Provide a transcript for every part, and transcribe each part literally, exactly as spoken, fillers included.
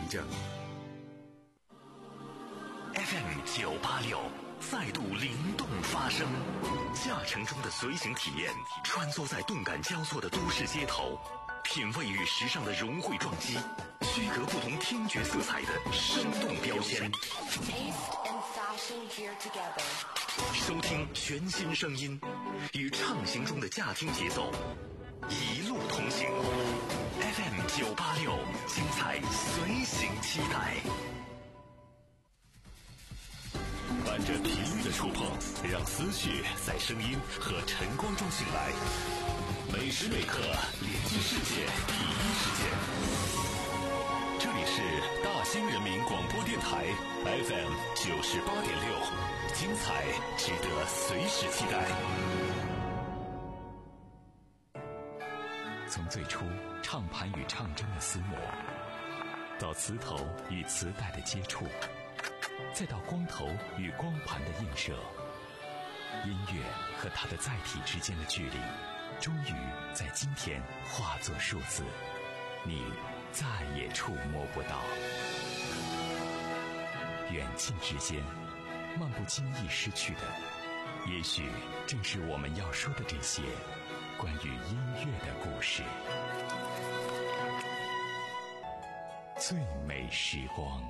证。F M 九八六再度灵动发声，驾乘中的随行体验，穿梭在动感交错的都市街头，品味与时尚的融汇撞击，区隔不同听觉色彩的生动标签。收听全新声音，与畅行中的驾听节奏，一路同行。F M 九八六，精彩随行期待。伴着频率的触碰，让思绪在声音和晨光中醒来。每时每刻连接世界第一时间。这里是大兴人民广播电台 F M 九十八点六，精彩值得随时期待。从最初唱盘与唱针的撕磨，到磁头与磁带的接触，再到光头与光盘的映射，音乐和它的载体之间的距离，终于在今天化作数字，你再也触摸不到。远近之间，漫不经意失去的，也许正是我们要说的这些关于音乐的故事。最美时光。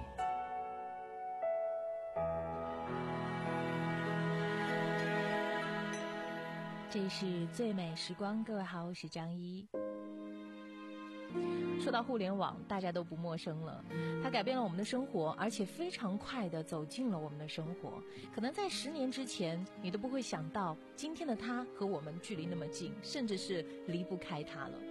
这是最美时光，各位好，我是张一。说到互联网，大家都不陌生了，它改变了我们的生活，而且非常快地走进了我们的生活。可能在十年之前，你都不会想到，今天的它和我们距离那么近，甚至是离不开它了。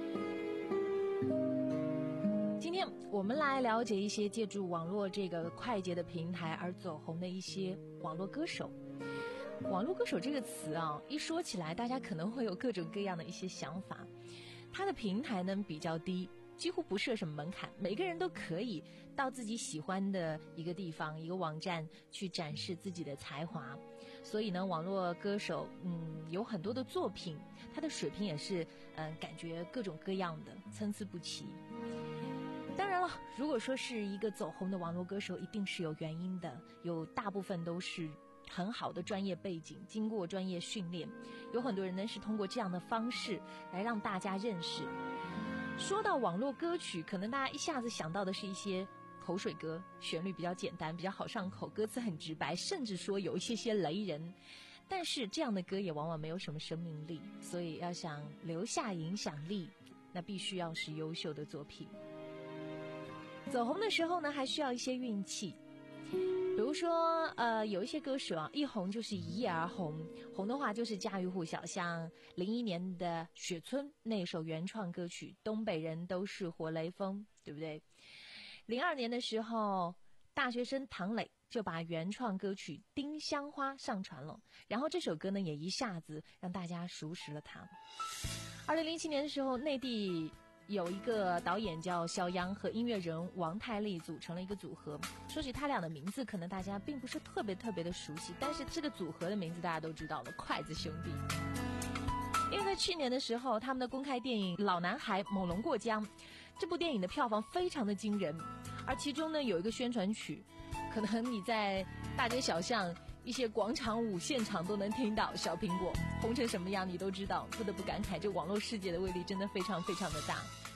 今天我们来了解一些借助网络这个快捷的平台而走红的一些网络歌手。网络歌手这个词啊，一说起来，大家可能会有各种各样的一些想法。它的平台呢比较低，几乎不设什么门槛，每个人都可以到自己喜欢的一个地方、一个网站去展示自己的才华。所以呢，网络歌手嗯有很多的作品，他的水平也是嗯感觉各种各样的，参差不齐。当然了，如果说是一个走红的网络歌手，一定是有原因的，有大部分都是很好的专业背景，经过专业训练，有很多人呢是通过这样的方式来让大家认识。说到网络歌曲，可能大家一下子想到的是一些口水歌，旋律比较简单，比较好上口，歌词很直白，甚至说有一些些雷人。但是这样的歌也往往没有什么生命力，所以要想留下影响力，那必须要是优秀的作品。走红的时候呢，还需要一些运气。比如说呃，有一些歌手啊，一红就是一夜而红，红的话就是家喻户晓，像零一年的雪村那首原创歌曲东北人都是活雷锋，对不对？零二年的时候，大学生唐磊就把原创歌曲丁香花上传了，然后这首歌呢也一下子让大家熟识了他。二零零七年的时候，内地有一个导演叫肖央和音乐人王太利组成了一个组合。说起他俩的名字，可能大家并不是特别特别的熟悉，但是这个组合的名字大家都知道了，筷子兄弟。因为在去年的时候，他们的公开电影《老男孩猛龙过江》这部电影的票房非常的惊人，而其中呢有一个宣传曲，可能你在大街小巷一些广场舞现场都能听到，小苹果红成什么样你都知道。不得不感慨，这网络世界的威力真的非常非常的大。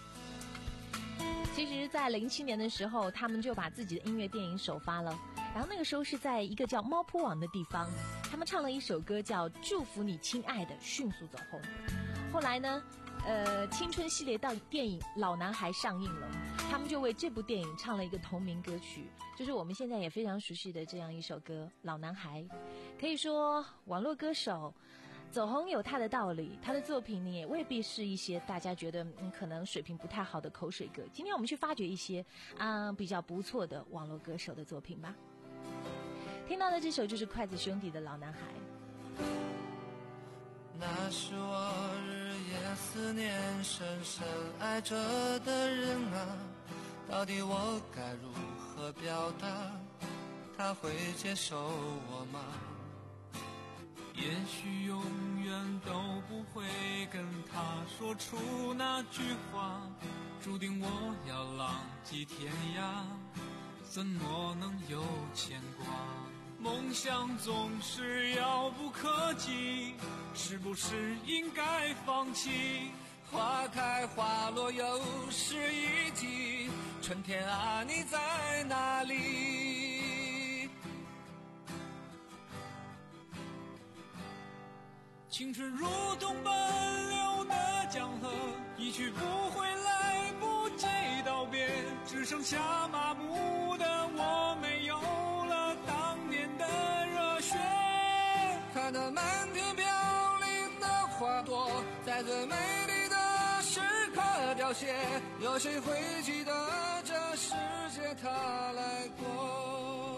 其实在零七年的时候，他们就把自己的音乐电影首发了，然后那个时候是在一个叫猫扑网的地方，他们唱了一首歌叫《祝福你亲爱的》，迅速走红。后来呢呃，青春系列到电影《老男孩》上映了，他们就为这部电影唱了一个同名歌曲，就是我们现在也非常熟悉的这样一首歌《老男孩》。可以说网络歌手走红有他的道理，他的作品呢也未必是一些大家觉得嗯可能水平不太好的口水歌。今天我们去发掘一些啊、呃、比较不错的网络歌手的作品吧。听到的这首就是筷子兄弟的《老男孩》。 那是我日夜思念深深爱着的人啊，到底我该如何表达，他会接受我吗？ 也许永远都不会跟他说出那句话，注定我要浪迹天涯，怎么能有牵挂？梦想总是遥不可及，是不是应该放弃？花开花落又是一季，春天啊你在哪里？青春如同奔流的江河，一去不回，来不及道别，只剩下麻木的我，没有了当年的热血。看那满天飘零的花朵，在最美丽的时刻凋谢，有谁会记得这世界它来过？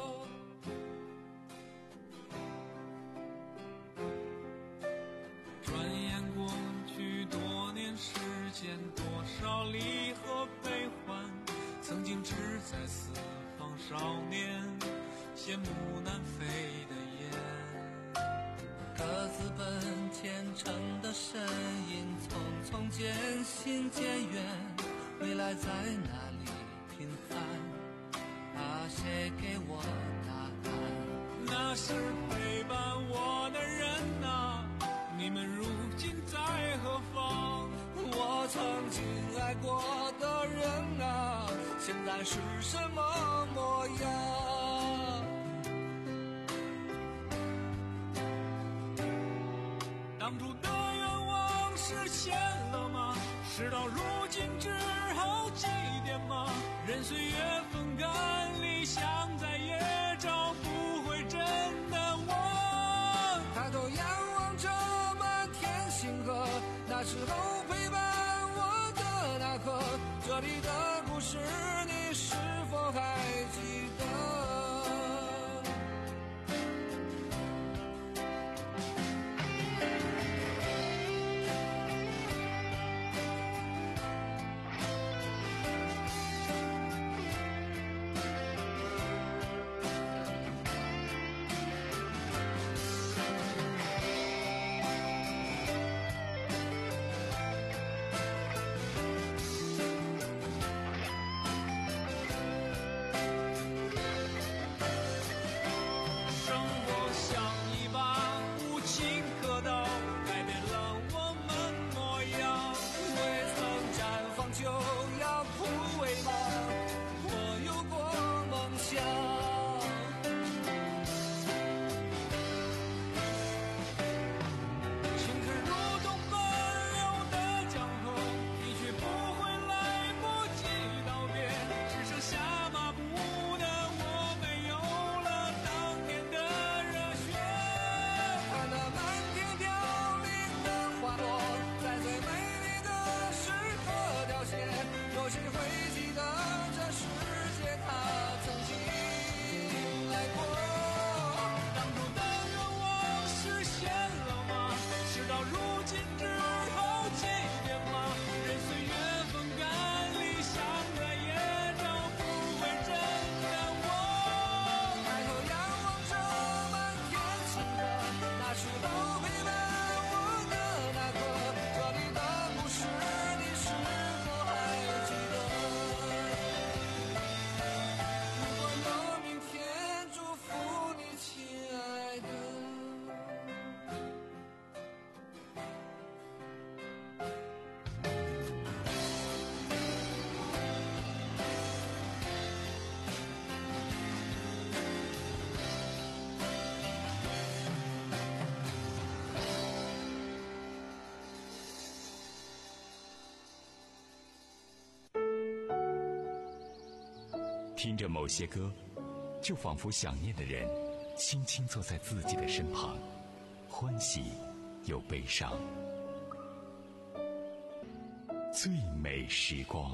转眼过去多年时间，多少离合悲欢，曾经志在四方少年，羡慕南飞的雁。各自奔前程的身影，匆匆渐行渐远，未来在哪里平凡？啊，谁给我答案？那是陪伴我的人啊，你们如今在何方？我曾经爱过的人啊，现在是什么模样？当初的愿望实现了吗？事到如今只好祭奠吗？任岁月风干，理想再也找不回真的我。抬头仰望着满天星河，那时候陪伴我的那刻，这里的故事你是否还记得？ 听着某些歌，就仿佛想念的人轻轻坐在自己的身旁，欢喜又悲伤。最美时光。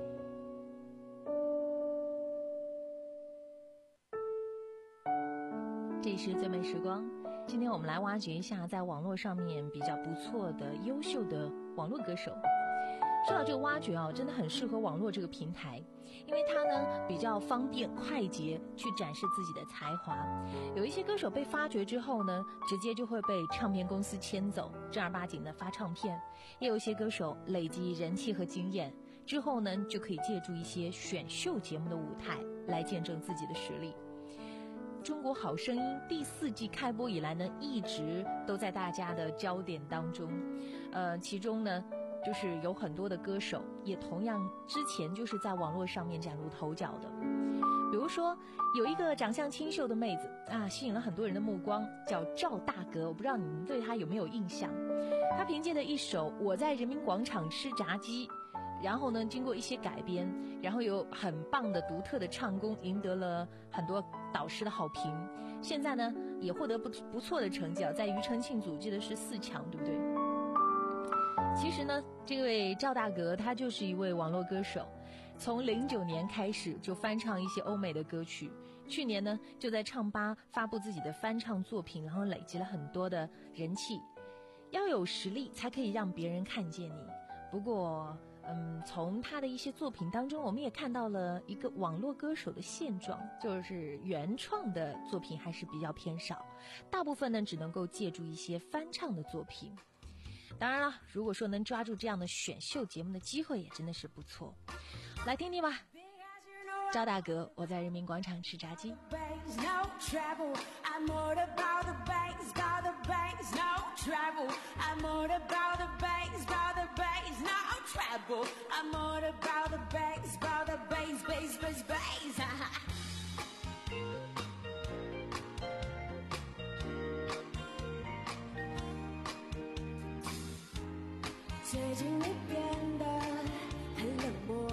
这是最美时光，今天我们来挖掘一下在网络上面比较不错的优秀的网络歌手。 说到这个挖掘啊，真的很适合网络这个平台，因为它呢比较方便快捷去展示自己的才华。有一些歌手被发掘之后呢，直接就会被唱片公司牵走，正儿八经的发唱片；也有一些歌手累积人气和经验之后呢，就可以借助一些选秀节目的舞台来见证自己的实力。中国好声音第四季开播以来呢，一直都在大家的焦点当中。呃，其中呢，就是有很多的歌手也同样之前就是在网络上面崭露头角的。比如说有一个长相清秀的妹子啊，吸引了很多人的目光，叫赵大格。我不知道你们对她有没有印象？她凭借的一首《我在人民广场吃炸鸡》，然后呢经过一些改编，然后有很棒的独特的唱功，赢得了很多导师的好评。现在呢也获得不不错的成绩啊，在庾澄庆组记得是四强，对不对？其实呢，这位赵大格他就是一位网络歌手，从零九年开始就翻唱一些欧美的歌曲，去年呢就在唱吧发布自己的翻唱作品，然后累积了很多的人气。要有实力才可以让别人看见你。不过嗯，从他的一些作品当中，我们也看到了一个网络歌手的现状，就是原创的作品还是比较偏少，大部分呢只能够借助一些翻唱的作品。当然了，如果说能抓住这样的选秀节目的机会，也真的是不错。来听听吧，赵大格，我在人民广场吃炸鸡。 最近你变得很冷漠，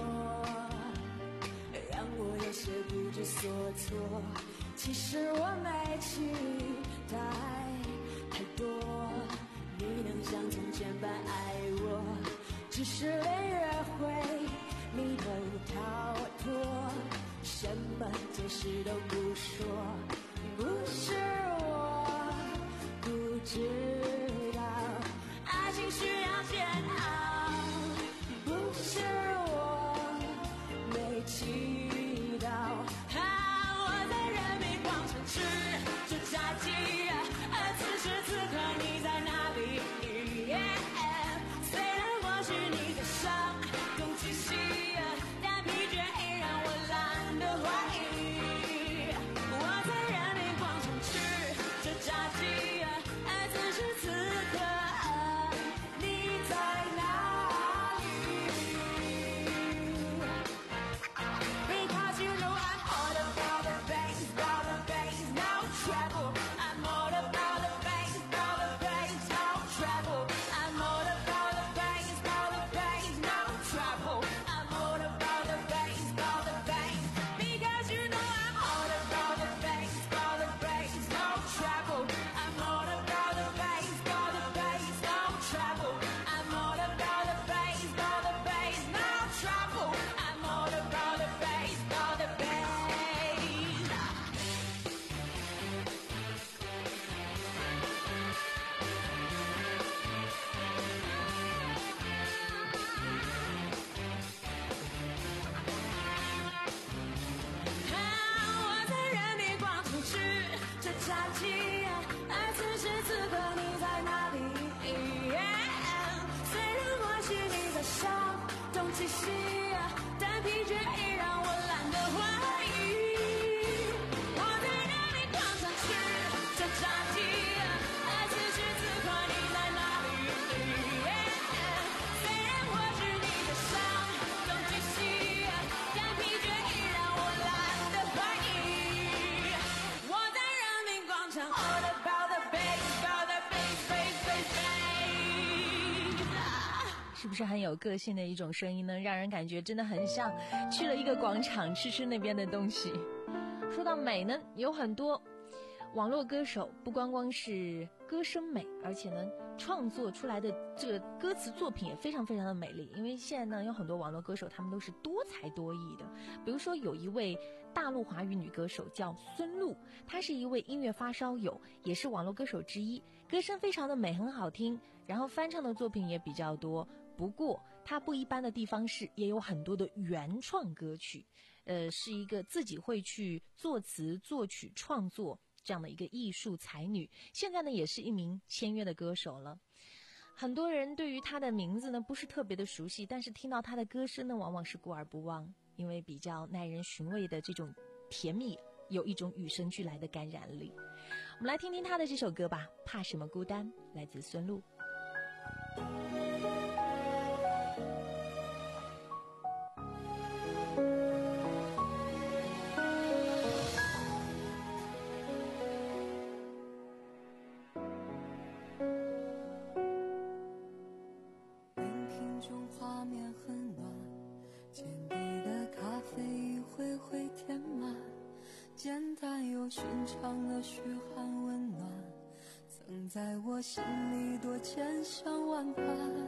让我有些不知所措。其实我没期待太多，你能像从前般爱我，只是连约会你都逃脱，什么解释都不说。不是我不知道爱情需要煎熬，不是我没祈祷。啊，我在人民广场吃着炸鸡，而此时此刻你在哪里？ yeah, 虽然或许你在上东气息，但疲倦已让我懒得怀疑。我在人民广场吃着炸鸡，而此时此刻你在哪里 ？Because you know I'm all about the bass, about the bass, no trouble. I'm all about the bass, about the bass, no trouble. I'm all about the bass, about the bass, no trouble. I'm all about the bass, about the bass. Because you know I'm all about the bass, about the bass, no trouble. I'm all about the bass, about the bass, no trouble. I'm all about the bass, about the bass, no trouble. I'm all about the bass, about the bass. 我在人民广场吃着炸鸡，而此时此刻你在哪里？ yeah, 虽然或许你在上东气息，但疲倦已让我懒得怀疑。我在人民广场吃着炸鸡，而此时此刻你在哪里？ yeah, 虽然或许你在上东气息，但疲倦已让我懒得怀疑。我在人民广场 all about the bass, about the bass, bass, bass, bass。 是不是很有个性的一种声音呢？让人感觉真的很像去了一个广场吃吃那边的东西。说到美呢，有很多网络歌手不光光是歌声美，而且呢创作出来的这个歌词作品也非常非常的美丽。因为现在呢有很多网络歌手他们都是多才多艺的，比如说有一位大陆华语女歌手叫孙露，她是一位音乐发烧友，也是网络歌手之一，歌声非常的美，很好听，然后翻唱的作品也比较多。不过它不一般的地方是也有很多的原创歌曲，呃，是一个自己会去作词作曲创作这样的一个艺术才女，现在呢也是一名签约的歌手了。很多人对于她的名字呢不是特别的熟悉，但是听到她的歌声呢往往是过耳不忘，因为比较耐人寻味的这种甜蜜，有一种与生俱来的感染力。我们来听听她的这首歌吧，怕什么孤单，来自孙露。 简单又寻常的嘘寒问暖，曾在我心里多千想万盼。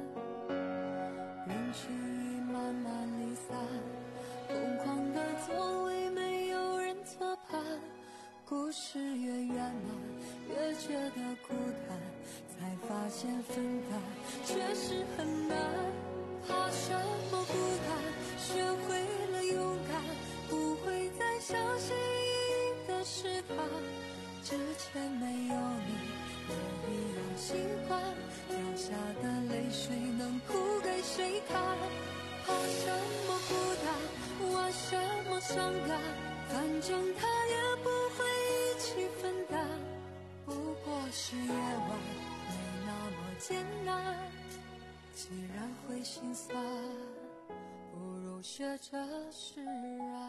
人群已慢慢离散，空旷的座位没有人侧畔，故事越圆满越觉得孤单，才发现分担确实很难。怕什么孤单，学会了勇敢，不会再相信是他，之前没有你也一样习惯，掉下的泪水能哭给谁看？怕什么孤单，挖什么伤感，反正他也不会一起分担，不过是夜晚没那么艰难，既然会心酸，不如学着释然。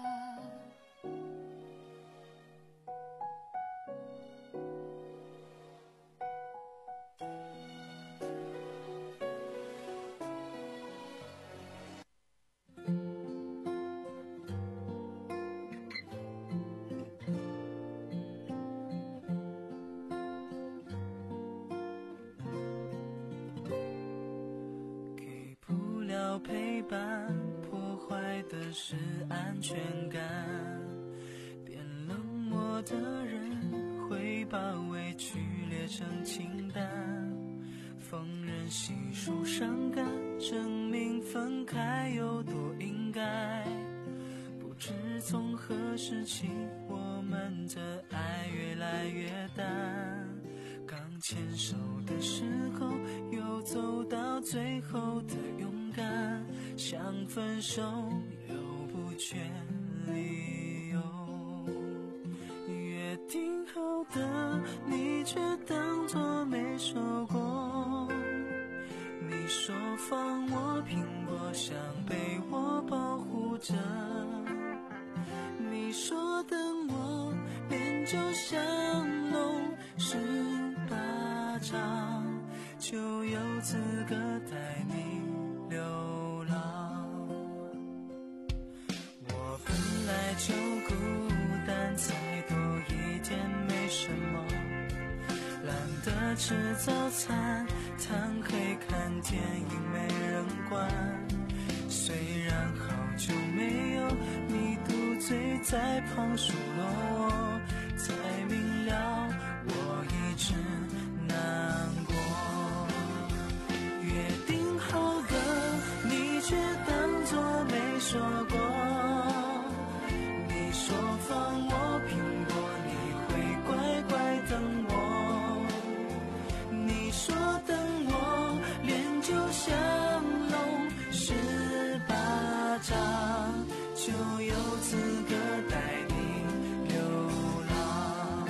陪伴破坏的是安全感，变冷漠的人会把委屈列成清单，逢人细数伤感，证明分开有多应该。不知从何时起，我们的爱越来越淡，刚牵手的时候又走到最后的勇敢，想分手又不缺理由，约定好的你却当作没说过，你说放我苹果想被我保护着，你说等我练就像龙十八掌，就有资格带你流浪。我本来就孤单，再多一点没什么，懒得吃早餐，贪黑看电影没人管，虽然好久没有你独醉在旁数落我，才明了我一直难过。约定好的你却当作没说过，你说放我苹果你会乖乖等我，你说等我脸就像龙十八掌，就有资格带你流浪。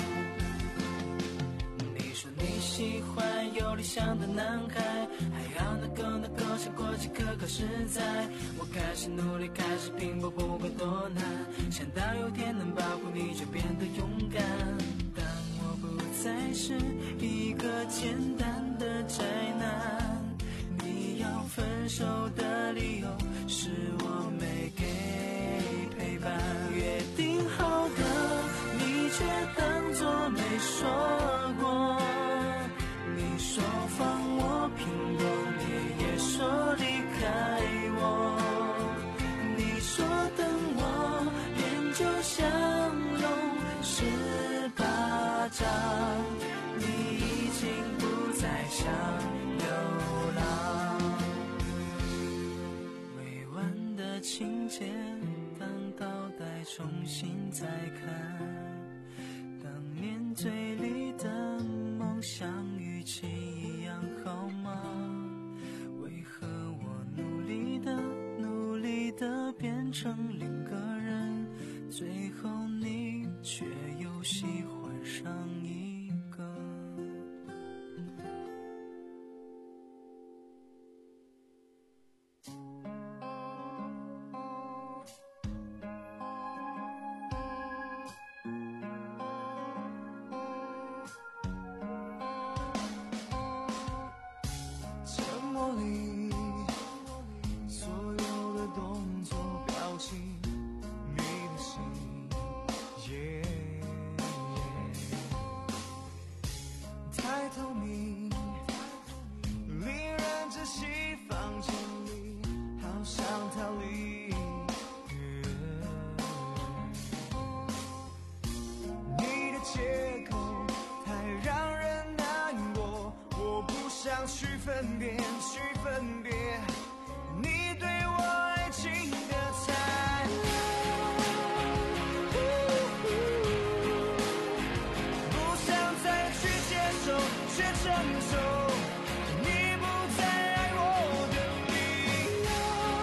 你说你喜欢有理想的男孩，还要能够能够想过几个考试在，我开始努力开始拼搏，不管多难，想到有天能保护你就变得勇敢，但我不再是一个简单的宅男，你要分手的理由是我没给陪伴，约定好的你却当作没说过，你说放我苹果你也说离开我，你说等我脸就像龙十八掌，你已经不再想流浪。 重新再看当年嘴里的梦，像语气一样好吗？为何我努力的努力的变成另个人，最后你却又喜欢上一个。沉默里所有的动作表情，你的心 yeah, yeah 太透明，令人窒息，房间里好想逃离、yeah、你的借口太让人难过，我不想去分辨去分别你对我爱情的残忍，不想再去接受却承受你不再爱我的理由，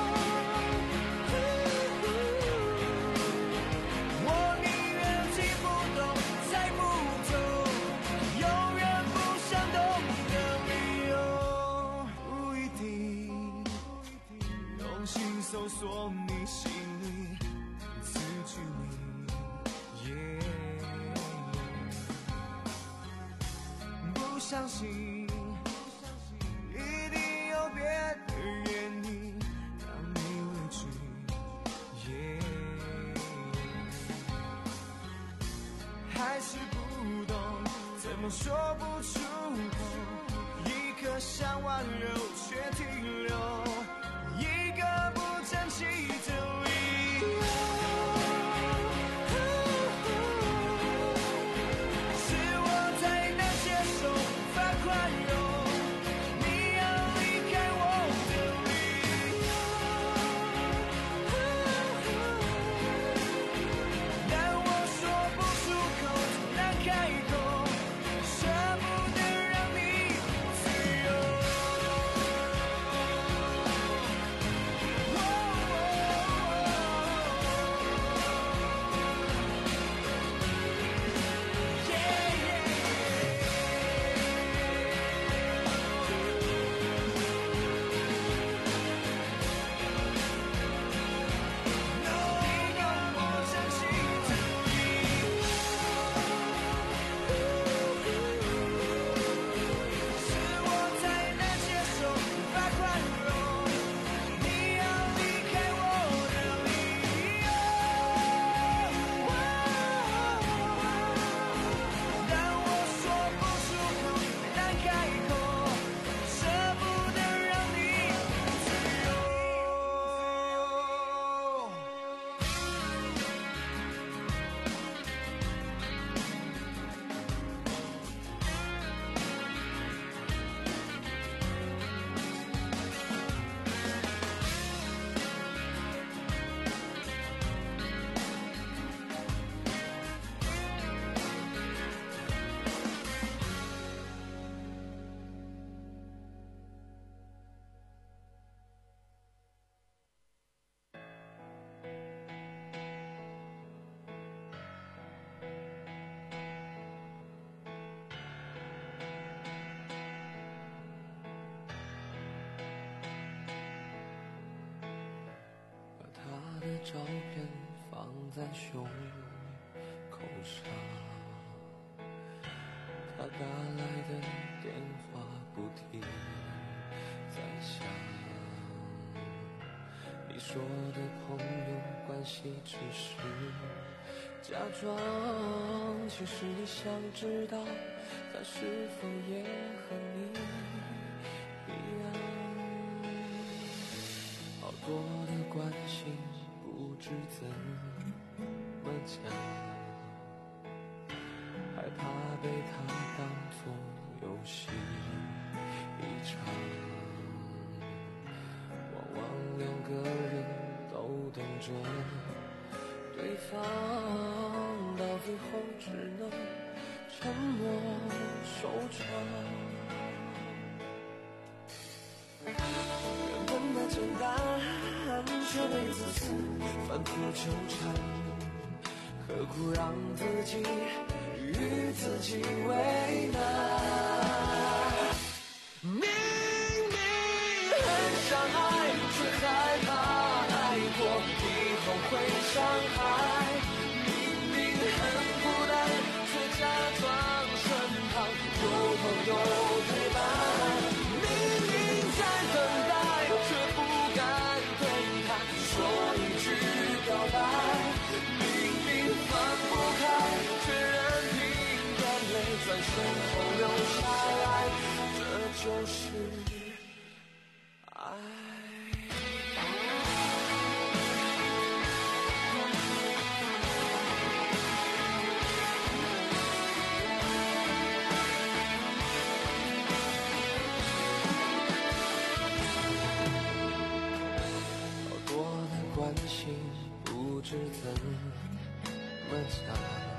我宁愿听不懂猜不透永远不想懂的理由，不一定用心搜索你心里字句里、yeah、不相信一定有别的原因让你委屈、yeah、还是不懂怎么说不出口，一颗想挽留却停留，一个不争气的理由，是我太难接受无法宽容你要离开我的理由，但我说不出口难开口，舍不得让你自由。 的照片放在胸口上，他打来的电话不停在响，你说的朋友关系只是假装，其实你想知道他是否也和你一样，好多的关心不知怎么讲，害怕被他当作游戏一场，往往两个人都等着对方，到最后只能沉默收场。原本的简单，却被自私反复纠缠，何苦让自己与自己为难？明明很想爱，却害怕爱过以后会伤害。明明很孤单，却假装身旁有朋友陪伴。明明在等待，却不敢对他说一句表白。明明放不开，却任凭眼泪在身后流下来。这就是爱。关系不知怎么讲，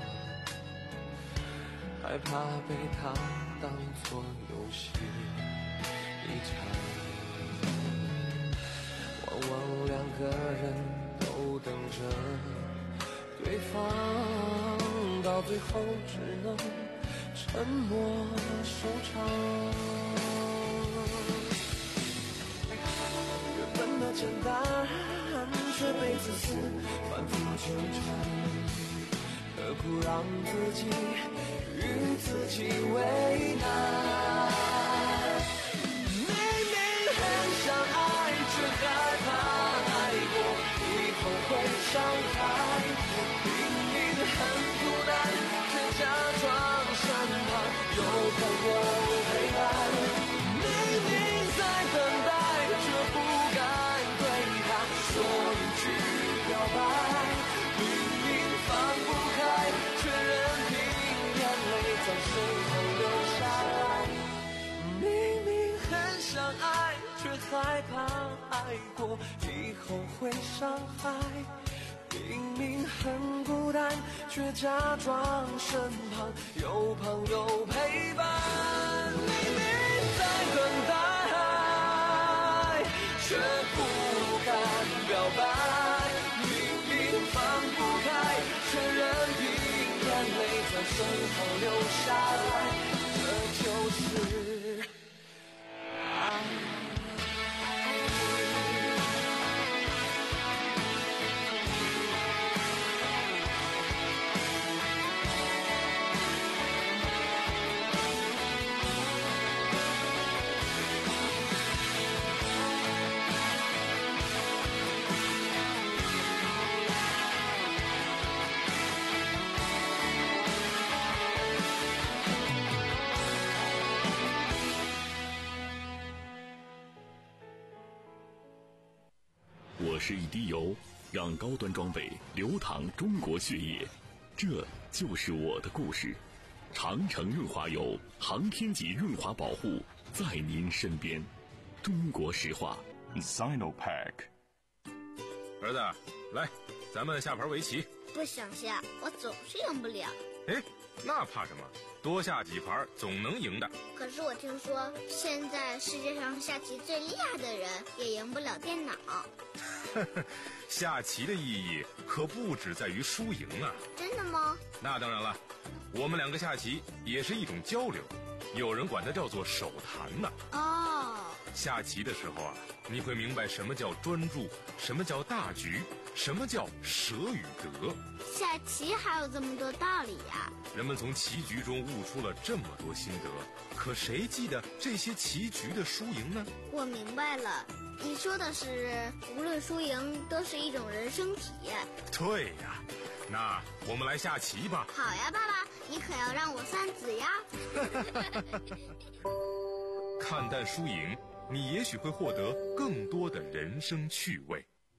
害怕被他当作游戏一场，往往两个人都等着对方，到最后只能沉默收场。原本的简单，却被自私反复纠缠，何苦让自己与自己为难？明明很想爱，却害怕爱过以后会伤害。明明很孤单，却假装身旁有朋友陪伴。明明在等待，却不敢对他说一句表白。明明放不开，却任凭眼泪在身后流下来。明明很想爱，却害怕爱过以后会伤害。明明很孤单，却假装身旁有朋友陪伴。明明在等待，却不敢表白。明明放不开，却任凭眼泪在身后流下来。这就是爱。 我是一滴油，让高端装备流淌中国血液，这就是我的故事。长城润滑油，航天级润滑保护，在您身边。中国石化 Sinopack。 儿子，来，咱们下盘围棋。 不想下，我总是赢不了。 哎，那怕什么？多下几盘总能赢的。 可是我听说，现在世界上下棋最厉害的人也赢不了电脑。 下棋的意义可不只在于输赢啊！ 真的吗？ 那当然了，我们两个下棋也是一种交流，有人管它叫做手谈呢。 哦， 下棋的时候啊，你会明白什么叫专注，什么叫大局，什么叫舍与得。 下棋还有这么多道理呀！ 人们从棋局中悟出了这么多心得，可谁记得这些棋局的输赢呢？ 我明白了，你说的是无论输赢都是一种人生体验。 对呀，那我们来下棋吧。 好呀，爸爸，你可要让我算子呀。 看淡输赢，你也许会获得更多的人生趣味。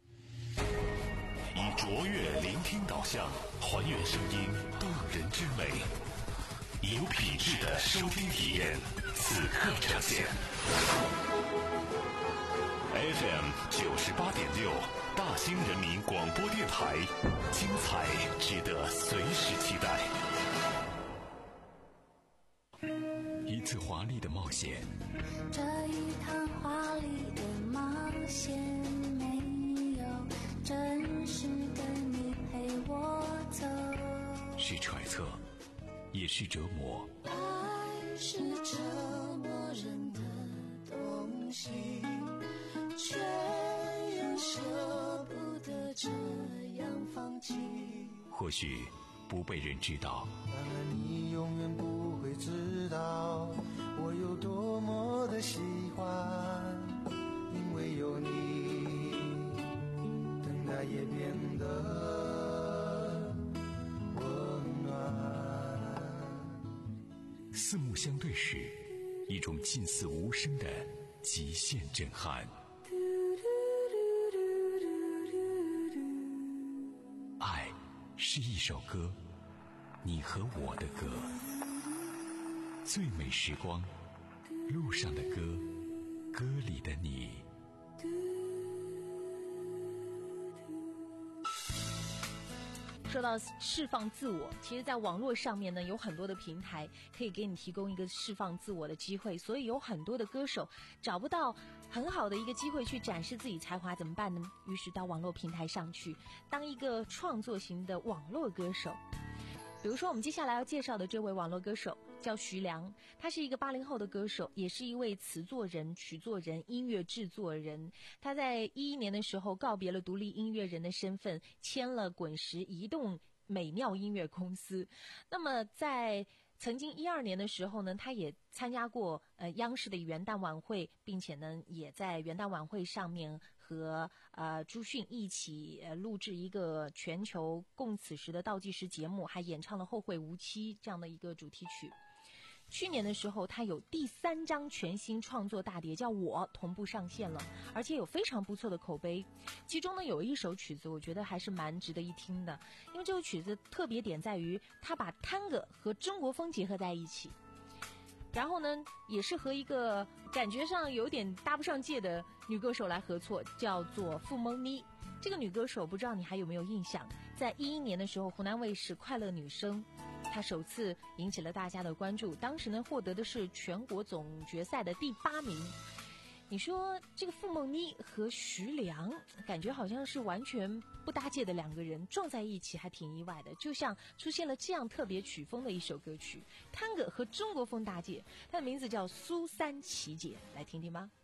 以卓越聆听导向，还原声音动人之美，以有品质的收听体验，此刻呈现。 F M 九十八点六，大兴人民广播电台，精彩值得随时期待。一次华丽的冒险， 这一趟华丽的冒险，没有真实跟你陪我走。 是揣测，也是折磨。 爱是折磨人的东西，却又舍不得这样放弃。 或许不被人知道， 然而你永远不会知道我有多么的喜欢，因为有你，等待也变得温暖。 四目相对时，一种近似无声的极限震撼。爱是一首歌，你和我的歌，最美时光，路上的歌，歌里的你。 说到释放自我，其实在网络上面呢，有很多的平台可以给你提供一个释放自我的机会，所以有很多的歌手找不到很好的一个机会去展示自己才华，怎么办呢？于是到网络平台上去当一个创作型的网络歌手。比如说我们接下来要介绍的这位网络歌手叫徐良，他是一个八零后的歌手，也是一位词作人、曲作人、音乐制作人。他在一一年的时候告别了独立音乐人的身份，签了滚石移动美妙音乐公司。那么在曾经一二年的时候呢，他也参加过呃央视的元旦晚会，并且呢也在元旦晚会上面和呃朱迅一起呃录制一个全球共此时的倒计时节目，还演唱了《后会无期》这样的一个主题曲。去年的时候，他有第三张全新创作大碟叫《我》同步上线了，而且有非常不错的口碑。其中呢有一首曲子我觉得还是蛮值得一听的，因为这首曲子特别点在于他把探戈和中国风结合在一起，然后呢也是和一个感觉上有点搭不上界的女歌手来合作，叫做傅梦妮。这个女歌手不知道你还有没有印象，在一一年的时候湖南卫视快乐女声她首次引起了大家的关注，当时呢获得的是全国总决赛的第八名。你说这个傅梦妮和徐良感觉好像是完全不搭界的两个人撞在一起，还挺意外的，就像出现了这样特别曲风的一首歌曲，探戈和中国风搭界，它的名字叫苏三起解，来听听吗？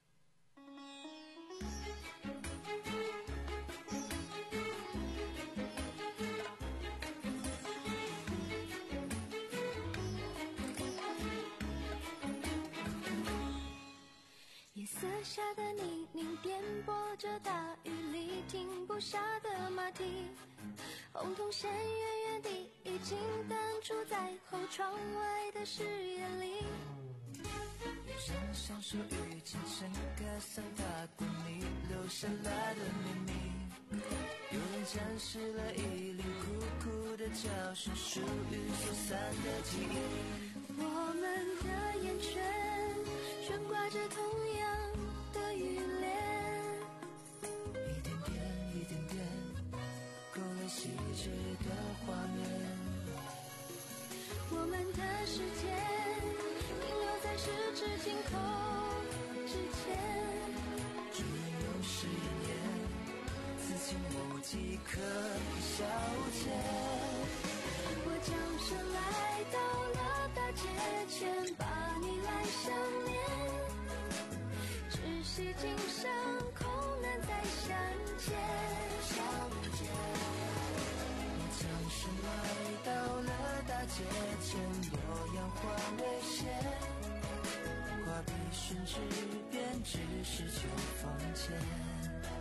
夜色下的泥泞颠簸着大雨里停不下的马蹄，红铜线远远地已经淡出在后窗外的视野里。 有人享受雨清晨歌声打过你留下来的秘密，有人展示了一脸苦苦的教训，属于疏散的记忆。 我们的眼圈悬挂着同样的雨帘， 一点点一点点勾勒细致的画面。 我们的时间停留在十指紧扣之前， 只有誓言此情无迹可以消遣。 我将身来到了大街前，把你来想念，只惜今生空难再相见。 我将身来到了大街前，洛阳花未谢，画笔宣纸边，只是秋风前。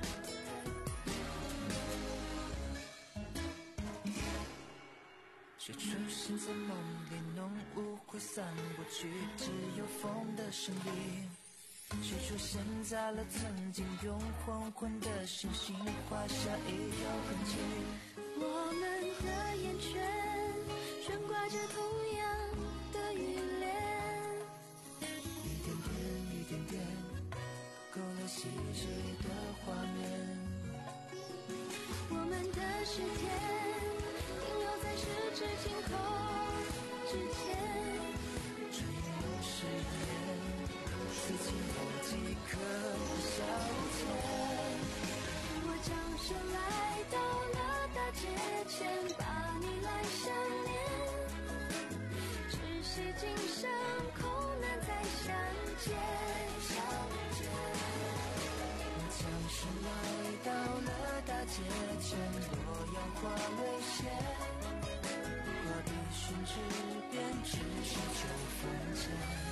却出现在梦里，浓雾会散不去，只有风的声音。却出现在了曾经用黄昏的星星画下一条痕迹。 我们的眼圈悬挂着同样的雨帘， 一点点一点点勾勒细致时间，停留在十指紧扣之间。 坠落誓言，是今后即刻消遣。 我将身来到了大街前，把你来想念，只是今生空难再相见。 将身来到了大街前，洛阳花未谢，画笔寻纸边，只是秋风间。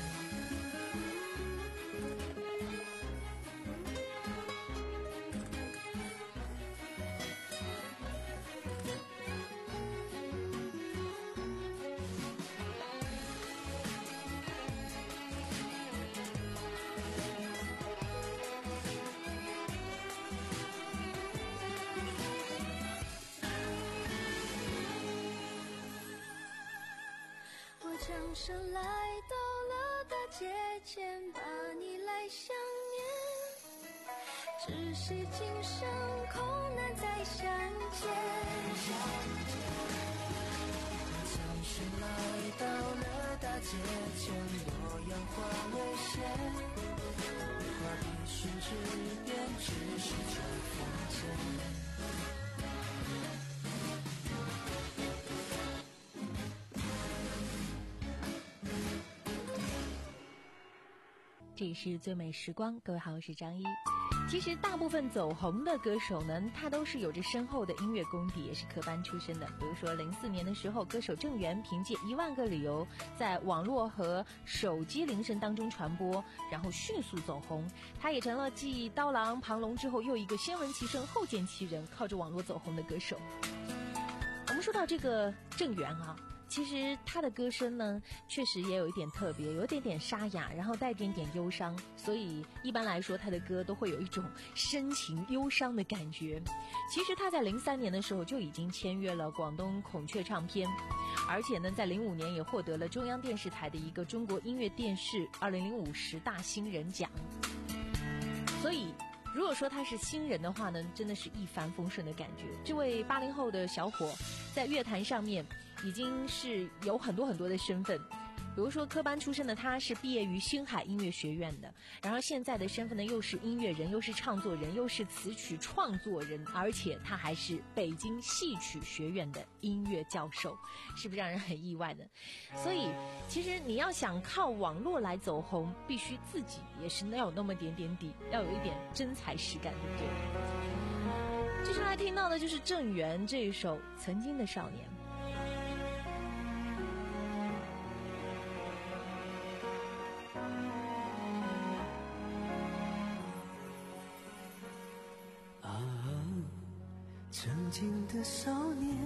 将身来到了大街前，把你来想念，只是今生空难再相见。 将身来到了大街前，洛阳花未谢，画笔寻纸边，只是秋风间。 这里是最美时光，各位好，我是张一。其实大部分走红的歌手呢，他都是有着深厚的音乐功底，也是科班出身的。比如说零四年的时候，歌手郑源凭借《一万个理由》在网络和手机铃声当中传播，然后迅速走红。他也成了继刀郎、庞龙之后又一个先闻其声后见其人，靠着网络走红的歌手。我们说到这个郑源啊，其实他的歌声呢，确实也有一点特别，有一点点沙哑，然后带点点忧伤，所以一般来说他的歌都会有一种深情忧伤的感觉。其实他在零三年的时候就已经签约了广东孔雀唱片，而且呢，在零五年也获得了中央电视台的一个中国音乐电视二零零五十大新人奖。所以如果说他是新人的话呢，真的是一帆风顺的感觉。这位八零后的小伙在乐坛上面已经是有很多很多的身份，比如说科班出身的他是毕业于星海音乐学院的，然后现在的身份呢又是音乐人，又是唱作人，又是词曲创作人，而且他还是北京戏曲学院的音乐教授，是不是让人很意外呢？所以其实你要想靠网络来走红，必须自己也是要有那么点点底，要有一点真材实干，对不对？接下来听到的就是郑源这一首《曾经的少年》。 曾经的少年，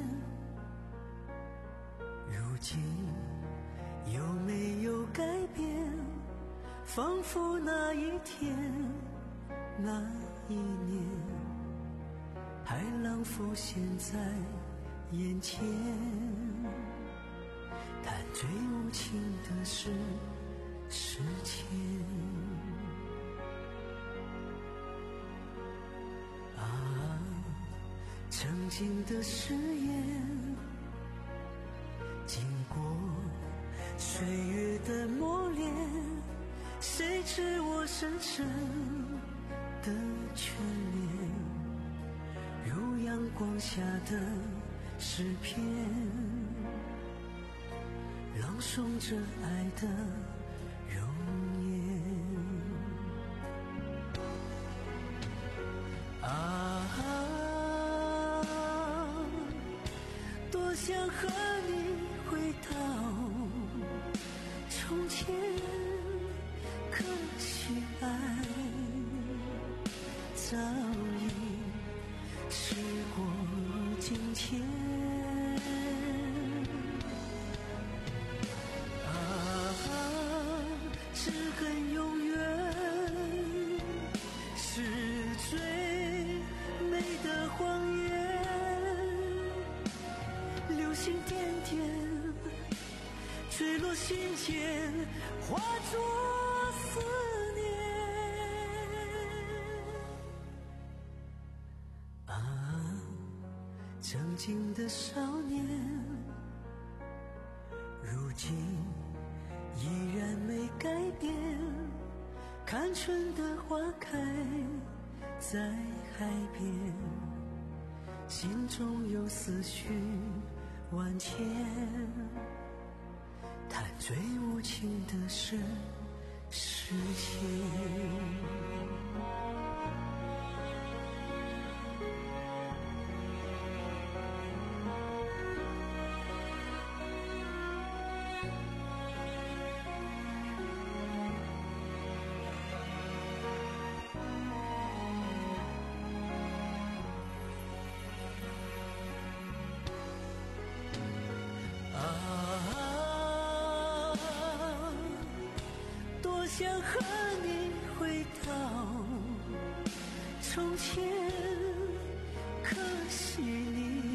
如今有没有改变？仿佛那一天那一年，海浪浮现在眼前。但最无情的是时间啊，曾经的誓言，经过岁月的磨练，谁知我深深的眷恋，如阳光下的诗篇，朗诵着爱的容颜啊，多想和你回到从前，可惜爱早已时过境迁啊，只恨永远是最美的谎言，流星点点坠落心间，化作思念啊，曾经的少年，如今依然没改变。看春的花开在海边，心中有思绪万千。弹最无情的是时间。想和你回到从前，可惜你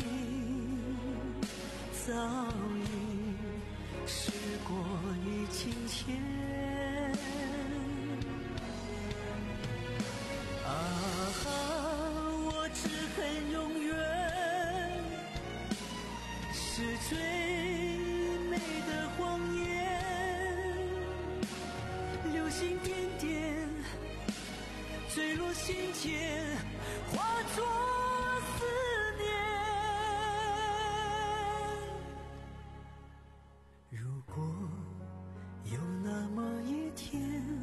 早已时过你境迁。啊，我只恨永远是最美的谎言。流星点点坠落心间，化作思念。如果有那么一天，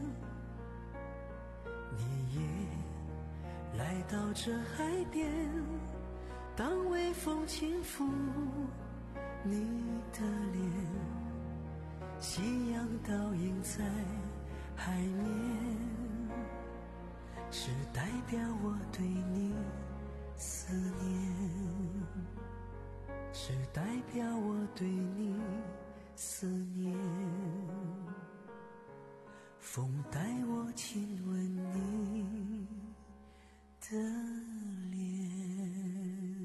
你也来到这海边，当微风轻拂你的脸，夕阳倒映在海面，是代表我对你思念，是代表我对你思念。风带我亲吻你的脸。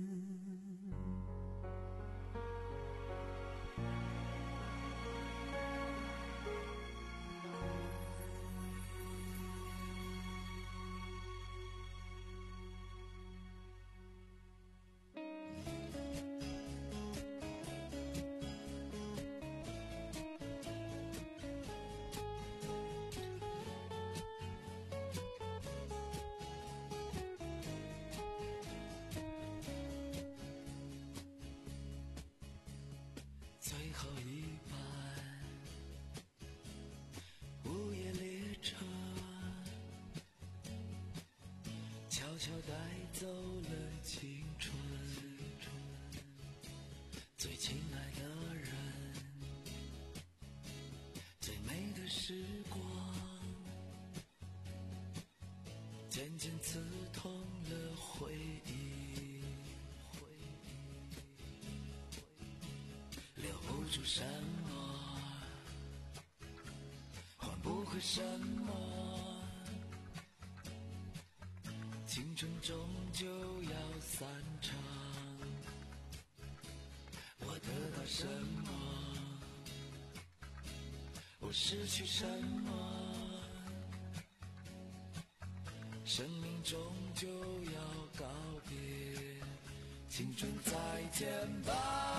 最后一班午夜列车，悄悄带走了青春，最亲爱的人，最美的时光，渐渐刺痛了回忆，留不住什么，换不回什么，青春终究要散场。我得到什么，我失去什么，生命终究要告别，青春再见吧，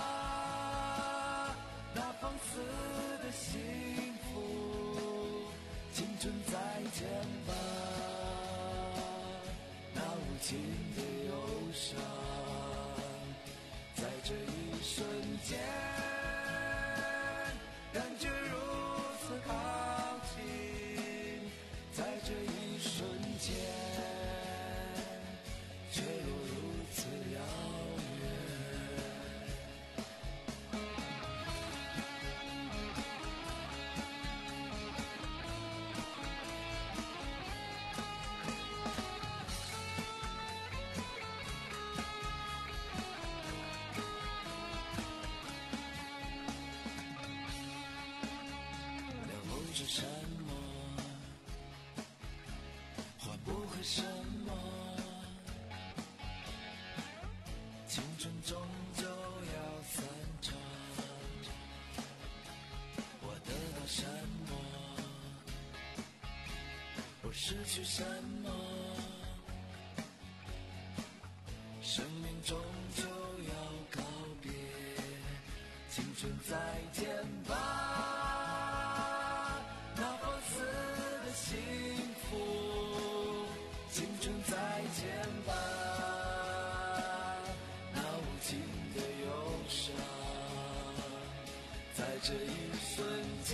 那放肆的幸福，青春再见吧，那无情的忧伤，在这一瞬间，感觉如此靠近，在这一瞬间，却又如此遥远。留不住什么，换不回什么，青春终究要散场。我得到什么，我失去什么，生命终究要告春再见吧，那放肆的幸福，青春再见吧，那无尽的忧伤，在这一瞬间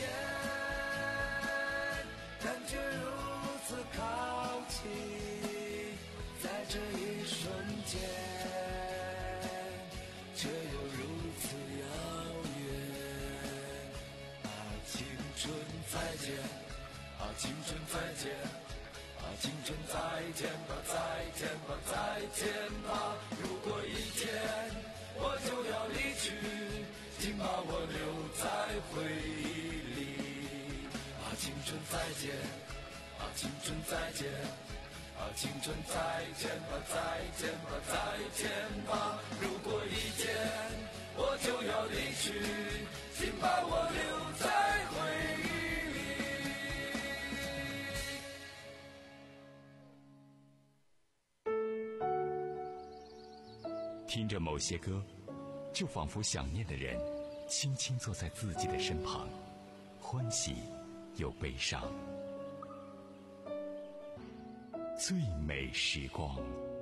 感觉如此靠近，在这一瞬间却又如此遥远。啊，青春再见，啊，青春再见，啊，青春再见吧，再见吧，再见吧。如果一天我就要离去，请把我留在回忆里。啊，青春再见，啊，青春再见，啊，青春再见吧，再见吧，再见吧。如果一天我就要离去，请把我留在回忆里。听着某些歌，就仿佛想念的人轻轻坐在自己的身旁，欢喜又悲伤。最美时光。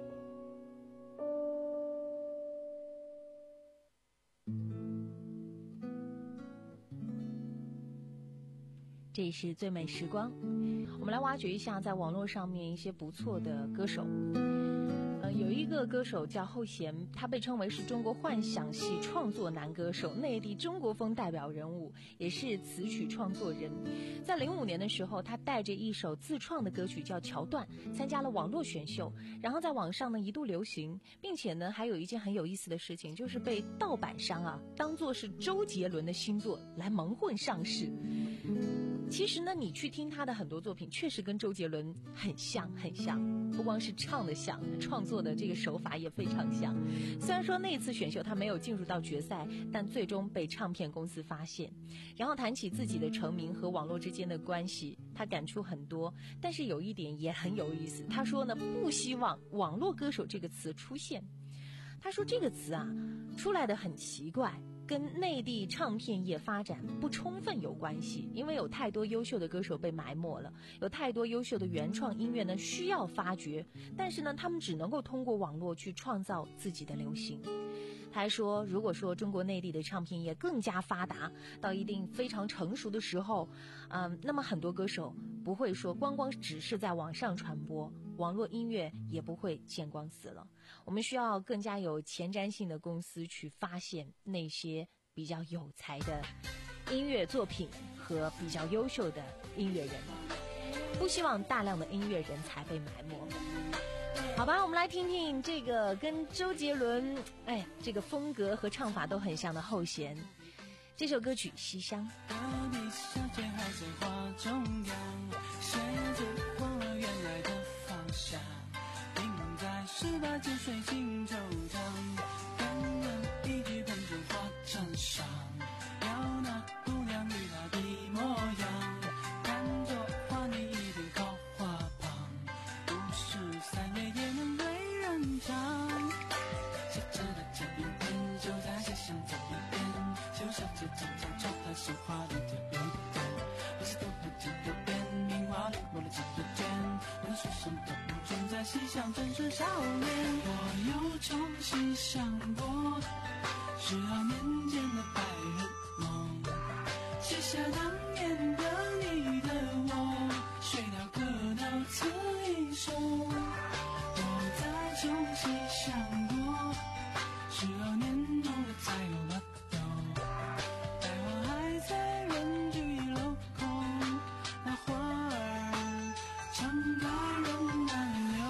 这是最美时光，我们来挖掘一下在网络上面一些不错的歌手。呃，有一个歌手叫后弦，他被称为是中国幻想系创作男歌手，内地中国风代表人物，也是词曲创作人。在零五年的时候，他带着一首自创的歌曲叫《桥段》，参加了网络选秀，然后在网上呢一度流行，并且呢还有一件很有意思的事情，就是被盗版商啊当作是周杰伦的新作来蒙混上市。其实呢，你去听他的很多作品，确实跟周杰伦很像很像，不光是唱的像，创作的这个手法也非常像。虽然说那次选秀他没有进入到决赛，但最终被唱片公司发现。然后谈起自己的成名和网络之间的关系，他感触很多，但是有一点也很有意思，他说呢，不希望网络歌手这个词出现。他说这个词啊出来的很奇怪，跟内地唱片业发展不充分有关系，因为有太多优秀的歌手被埋没了，有太多优秀的原创音乐呢需要发掘，但是呢他们只能够通过网络去创造自己的流行。他还说，如果说中国内地的唱片业更加发达到一定非常成熟的时候，嗯，那么很多歌手不会说光光只是在网上传播，网络音乐也不会见光死了。我们需要更加有前瞻性的公司去发现那些比较有才的音乐作品和比较优秀的音乐人，不希望大量的音乐人才被埋没。好吧，我们来听听这个跟周杰伦哎这个风格和唱法都很像的后弦，这首歌曲《西厢》。 隔壁小姐还在花中央，鞋子忘了原来的方向，应该十八九岁进球场，感人一句喷出花衬衫，要那姑娘与她的模样，看着画你一定靠花旁，不是三月也能对人讲，写着的这一边就在写上这一边，就像这张张照还是画的这一边，每次都很近右边，名画里抹了几个圈，我能说什么都不准，在西厢真是少年。我有种细想过十二年间的白日梦，写下当年的你的我，睡到可到此一首。我在中细想过十二年后的才有了头，待我还在人聚楼空，那花儿常开人难留。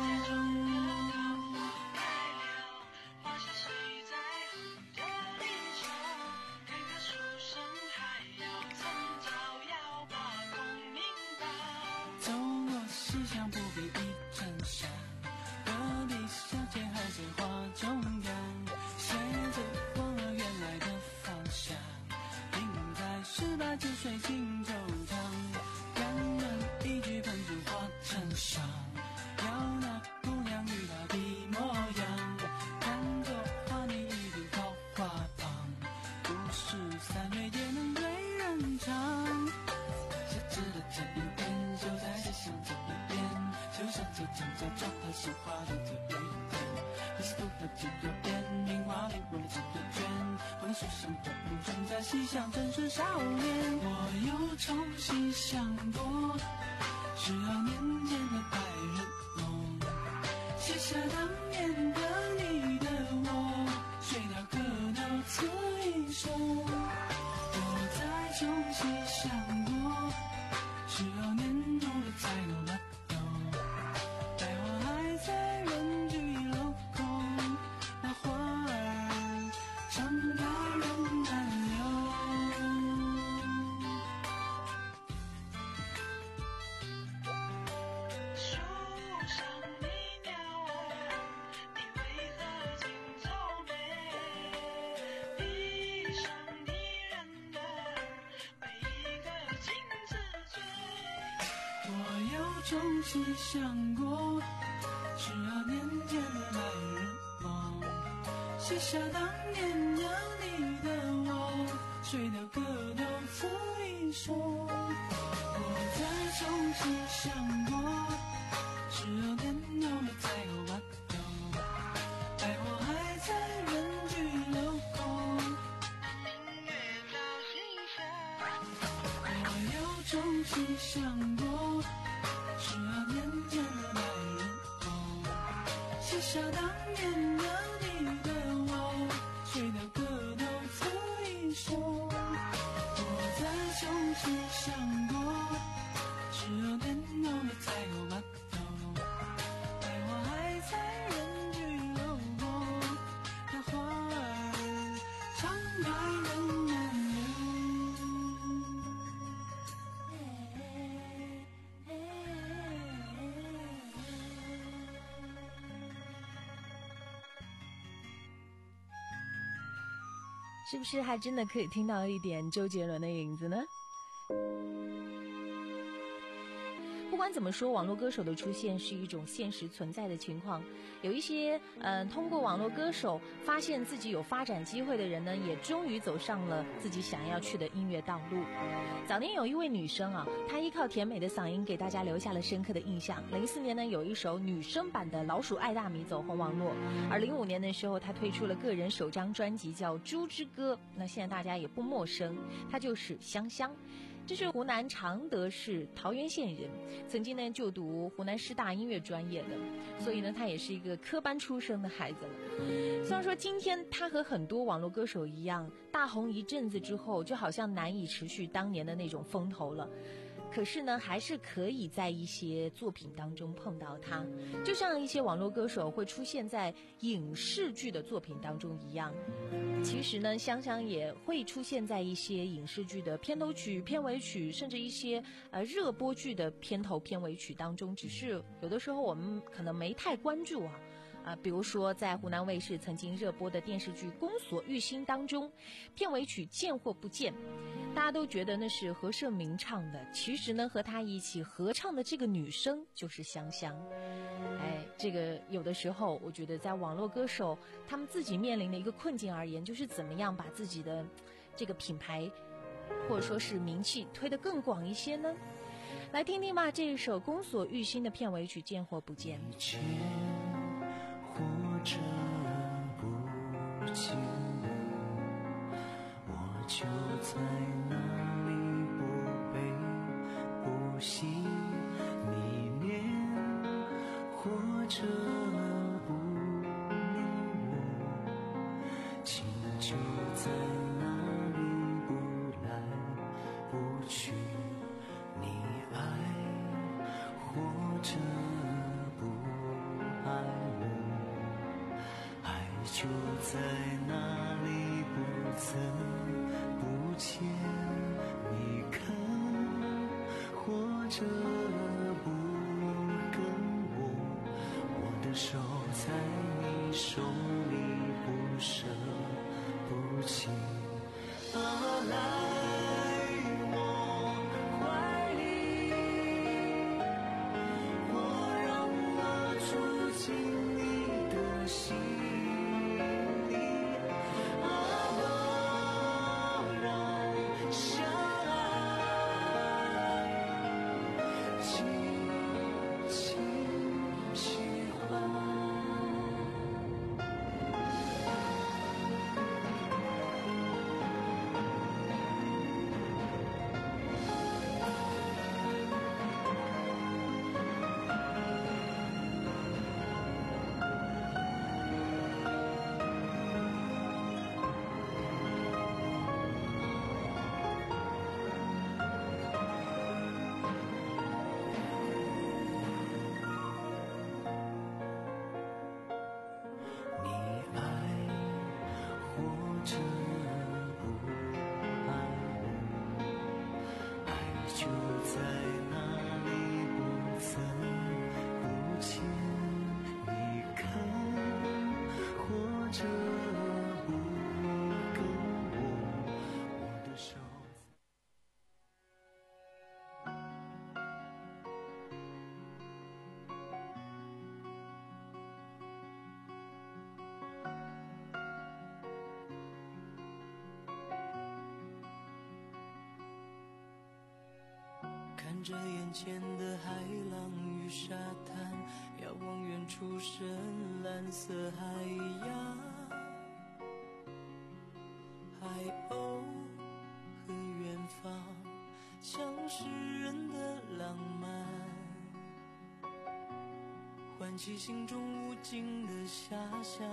花是谁在红的脸上，看看书生还要趁早要把功名报，走过西厢不必一阵香，隔壁小姐还在花中央，鞋子忘了原来的方向，应该十八九岁进球场，感人一句喷出花衬衫，要那姑娘与她的模样，看着画你一定靠花旁，不是长。下着的这一边，就在街上这一边，就像这张这张他说话的这一天。黑色的这个边，名画里为了这个圈，回书上的不准再细想，真是少年。我又重新想过十二年前的白日梦，写下当年的你的我，睡到磕头词一首。我再重新想过十二年后的才有漫游，待我还在人聚楼空，那花儿常开人难留。树上的鸟儿，你为何尽愁眉？地上的人儿，每一个镜子醉。我又重新想过十二年前的白日梦，写下当年的你的我，睡到磕头词一首。我再重新想过十二年后的才有漫游，待我还在人聚楼空，明月照心下。我又重新想过十二年前的白日梦，写下当年的你的我，睡到磕头词一首。我再重新想过十二年后的才有漫游，待我还在人聚楼空，那花儿常开人难留。 是不是还真的可以听到一点周杰伦的影子呢？不管怎么说，网络歌手的出现是一种现实存在的情况。有一些嗯、呃，通过网络歌手发现自己有发展机会的人呢，也终于走上了自己想要去的音乐道路。早年有一位女生啊，她依靠甜美的嗓音给大家留下了深刻的印象。零四年呢，有一首女生版的《老鼠爱大米》走红网络，而零五年的时候，她推出了个人首张专辑叫《猪之歌》，那现在大家也不陌生，她就是香香。这是湖南常德市桃源县人，曾经呢就读湖南师大音乐专业的，所以呢他也是一个科班出身的孩子了。虽然说今天他和很多网络歌手一样，大红一阵子之后就好像难以持续当年的那种风头了，可是呢还是可以在一些作品当中碰到他，就像一些网络歌手会出现在影视剧的作品当中一样。其实呢，香香也会出现在一些影视剧的片头曲、片尾曲，甚至一些呃热播剧的片头、片尾曲当中，只是有的时候我们可能没太关注啊。啊、呃，比如说在湖南卫视曾经热播的电视剧《宫锁玉心》当中，片尾曲《见或不见》，大家都觉得那是何晟铭唱的，其实呢和他一起合唱的这个女生就是香香。哎，这个有的时候我觉得在网络歌手他们自己面临的一个困境而言，就是怎么样把自己的这个品牌或者说是名气推得更广一些呢？来听听吧，这一首《宫锁玉心》的片尾曲《见或不见》。 或者不见，我就在那里不悲不喜里面，或者不理我，情就在那里不来不去，你爱或者不爱我，就在那里不曾不见，你看或者不跟我，我的手在你手里不舍不弃，啊来我怀里，我让我住进你的心，相爱轻轻喜欢。看着眼前的海浪与沙滩，遥望远处深蓝色海洋，海鸥和远方像诗人的浪漫，唤起心中无尽的遐想。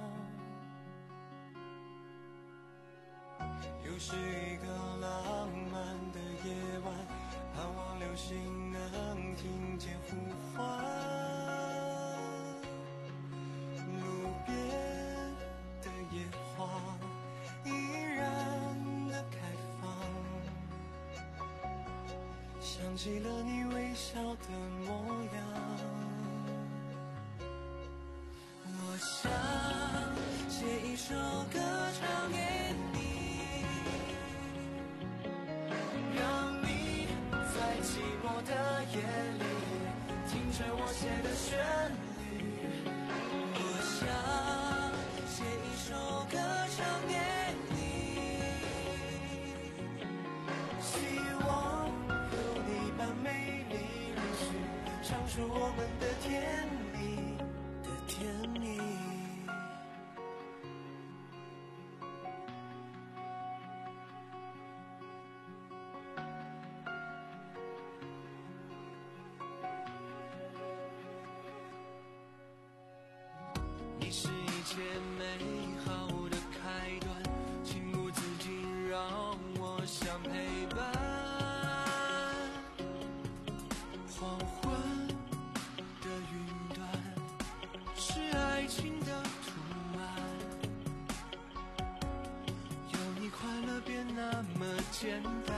又是一个浪漫的夜晚，盼望流星能听见呼唤，路边的野花依然的开放，想起了你微笑的模样。我想写一首歌唱给你，寂寞的夜里，听着我写的旋律。我想写一首歌唱给你，希望有你般美丽如许，唱出我们的甜蜜的甜蜜。你是一切美好的开端，情不自禁让我想陪伴。黄昏的云端是爱情的图案，有你快乐变那么简单。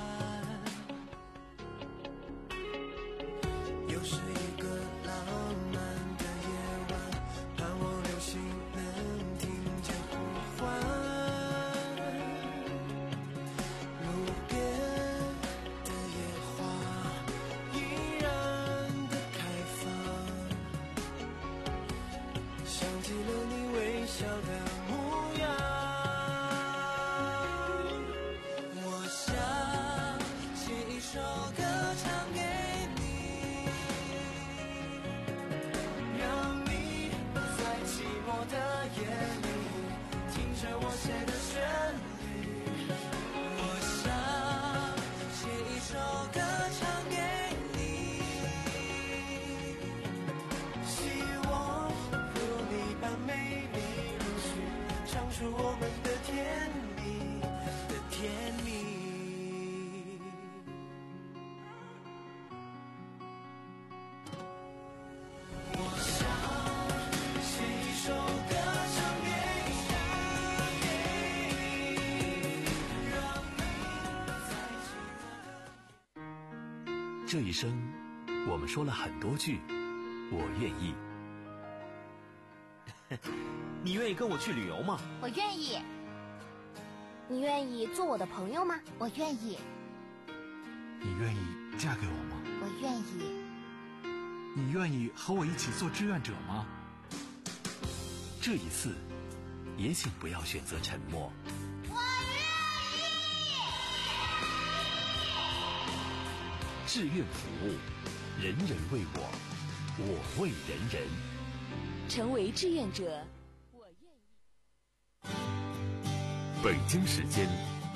又是一个浪漫的夜晚，盼望流星能听见呼唤，路边的野花依然的开放，想起了你微笑的模样。我想写一首歌唱给你，让你在寂寞的夜里听着我写的旋律。我想写一首歌唱给你，希望有你般美丽如许，唱出我们的甜蜜的甜蜜。我想写一首歌唱给你，让你在寂寞的。 这一生，我们说了很多句“我愿意”。 你愿意跟我去旅游吗？ 我愿意。你愿意做我的朋友吗？我愿意。 你愿意嫁给我吗？ 我愿意。 你愿意和我一起做志愿者吗？ 这一次，也请不要选择沉默。 我愿意。 志愿服务， 人人为我，我为人人。 成为志愿者，我愿意。 北京时间